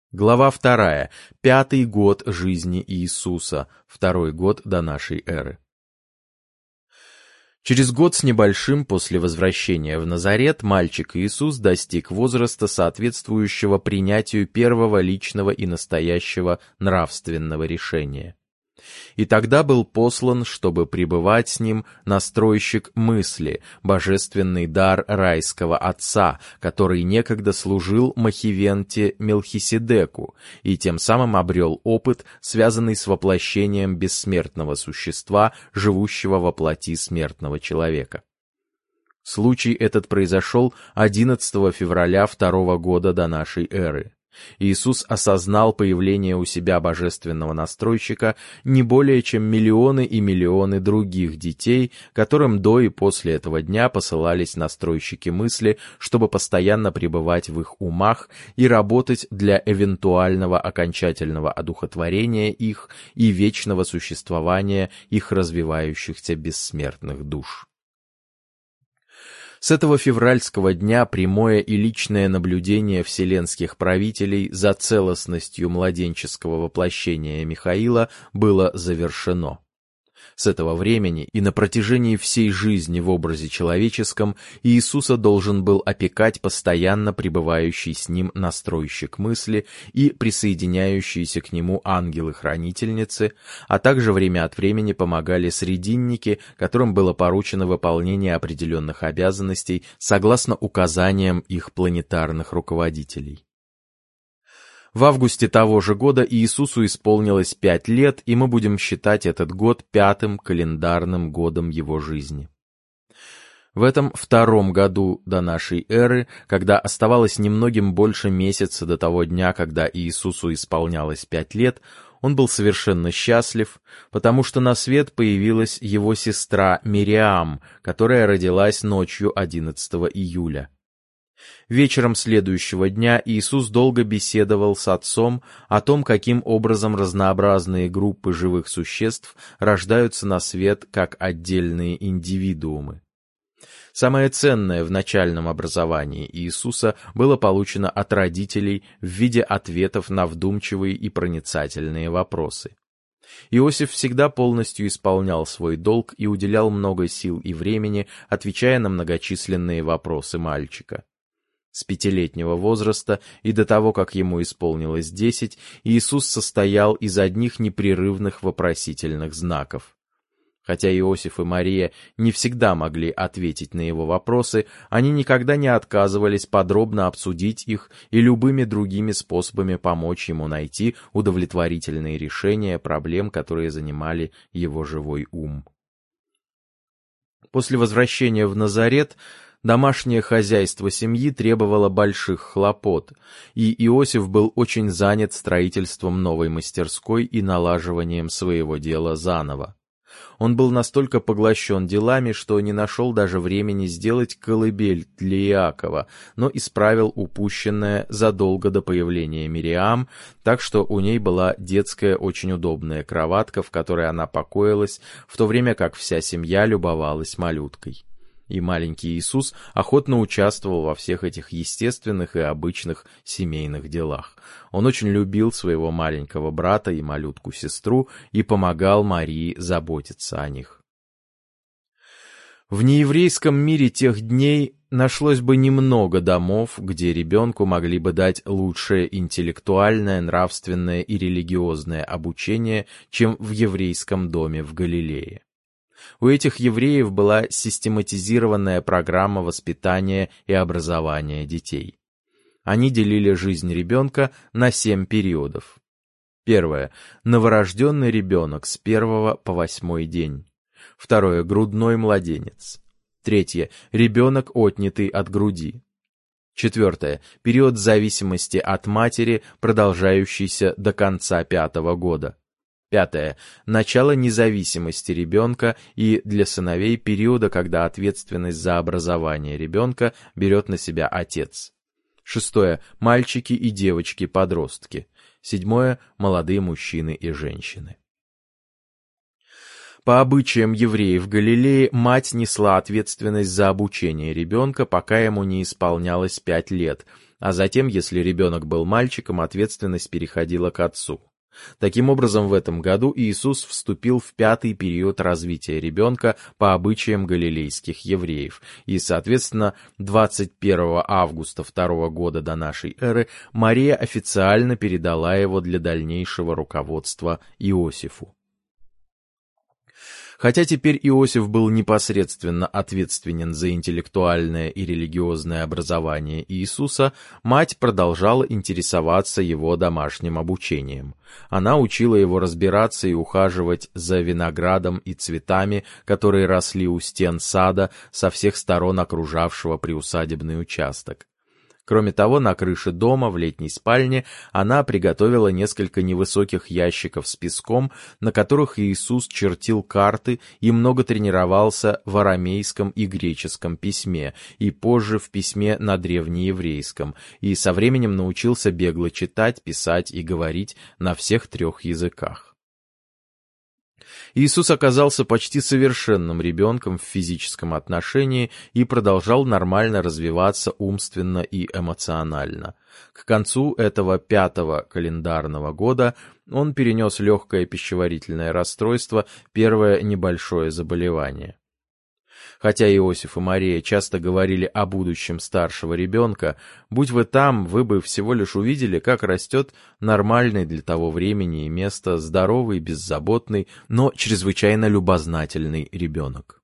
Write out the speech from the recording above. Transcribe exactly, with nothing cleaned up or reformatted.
Глава вторая. Пятый год жизни Иисуса, второй год до нашей эры. Через год с небольшим после возвращения в Назарет мальчик Иисус достиг возраста, соответствующего принятию первого личного и настоящего нравственного решения. И тогда был послан, чтобы пребывать с ним, настройщик мысли, божественный дар райского отца, который некогда служил Махивенте Мелхиседеку и тем самым обрел опыт, связанный с воплощением бессмертного существа, живущего во плоти смертного человека. Случай этот произошел одиннадцатого февраля второго года до нашей эры. Иисус осознал появление у себя божественного настройщика не более чем миллионы и миллионы других детей, которым до и после этого дня посылались настройщики мысли, чтобы постоянно пребывать в их умах и работать для эвентуального окончательного одухотворения их и вечного существования их развивающихся бессмертных душ. С этого февральского дня прямое и личное наблюдение вселенских правителей за целостностью младенческого воплощения Михаила было завершено. С этого времени и на протяжении всей жизни в образе человеческом Иисуса должен был опекать постоянно пребывающий с ним настройщик мысли и присоединяющиеся к нему ангелы-хранительницы, а также время от времени помогали срединники, которым было поручено выполнение определенных обязанностей согласно указаниям их планетарных руководителей. В августе того же года Иисусу исполнилось пять лет, и мы будем считать этот год пятым календарным годом его жизни. В этом втором году до нашей эры, когда оставалось немногим больше месяца до того дня, когда Иисусу исполнялось пять лет, он был совершенно счастлив, потому что на свет появилась его сестра Мириам, которая родилась ночью одиннадцатого июля. Вечером следующего дня Иисус долго беседовал с Отцом о том, каким образом разнообразные группы живых существ рождаются на свет как отдельные индивидуумы. Самое ценное в начальном образовании Иисуса было получено от родителей в виде ответов на вдумчивые и проницательные вопросы. Иосиф всегда полностью исполнял свой долг и уделял много сил и времени, отвечая на многочисленные вопросы мальчика. С пятилетнего возраста и до того, как ему исполнилось десять, Иисус состоял из одних непрерывных вопросительных знаков. Хотя Иосиф и Мария не всегда могли ответить на его вопросы, они никогда не отказывались подробно обсудить их и любыми другими способами помочь ему найти удовлетворительные решения проблем, которые занимали его живой ум. После возвращения в Назарет домашнее хозяйство семьи требовало больших хлопот, и Иосиф был очень занят строительством новой мастерской и налаживанием своего дела заново. Он был настолько поглощен делами, что не нашел даже времени сделать колыбель для Иакова, но исправил упущенное задолго до появления Мириам, так что у ней была детская очень удобная кроватка, в которой она покоилась, в то время как вся семья любовалась малюткой. И маленький Иисус охотно участвовал во всех этих естественных и обычных семейных делах. Он очень любил своего маленького брата и малютку-сестру и помогал Марии заботиться о них. В нееврейском мире тех дней нашлось бы немного домов, где ребенку могли бы дать лучшее интеллектуальное, нравственное и религиозное обучение, чем в еврейском доме в Галилее. У этих евреев была систематизированная программа воспитания и образования детей. Они делили жизнь ребенка на семь периодов. Первое. Новорожденный ребенок с первого по восьмой день. Второе. Грудной младенец. Третье. Ребенок, отнятый от груди. Четвертое. Период зависимости от матери, продолжающийся до конца пятого года. Пятое. Начало независимости ребенка и для сыновей периода, когда ответственность за образование ребенка берет на себя отец. Шестое. Мальчики и девочки-подростки. Седьмое. Молодые мужчины и женщины. По обычаям евреев в Галилее, мать несла ответственность за обучение ребенка, пока ему не исполнялось пять лет, а затем, если ребенок был мальчиком, ответственность переходила к отцу. Таким образом, в этом году Иисус вступил в пятый период развития ребенка по обычаям галилейских евреев, и, соответственно, двадцать первого августа второго года до нашей эры Мария официально передала его для дальнейшего руководства Иосифу. Хотя теперь Иосиф был непосредственно ответственен за интеллектуальное и религиозное образование Иисуса, мать продолжала интересоваться его домашним обучением. Она учила его разбираться и ухаживать за виноградом и цветами, которые росли у стен сада со всех сторон окружавшего приусадебный участок. Кроме того, на крыше дома, в летней спальне, она приготовила несколько невысоких ящиков с песком, на которых Иисус чертил карты и много тренировался в арамейском и греческом письме, и позже в письме на древнееврейском, и со временем научился бегло читать, писать и говорить на всех трех языках. Иисус оказался почти совершенным ребенком в физическом отношении и продолжал нормально развиваться умственно и эмоционально. К концу этого пятого календарного года он перенес легкое пищеварительное расстройство, первое небольшое заболевание. Хотя Иосиф и Мария часто говорили о будущем старшего ребенка, будь вы там, вы бы всего лишь увидели, как растет нормальный для того времени и места, здоровый, беззаботный, но чрезвычайно любознательный ребенок.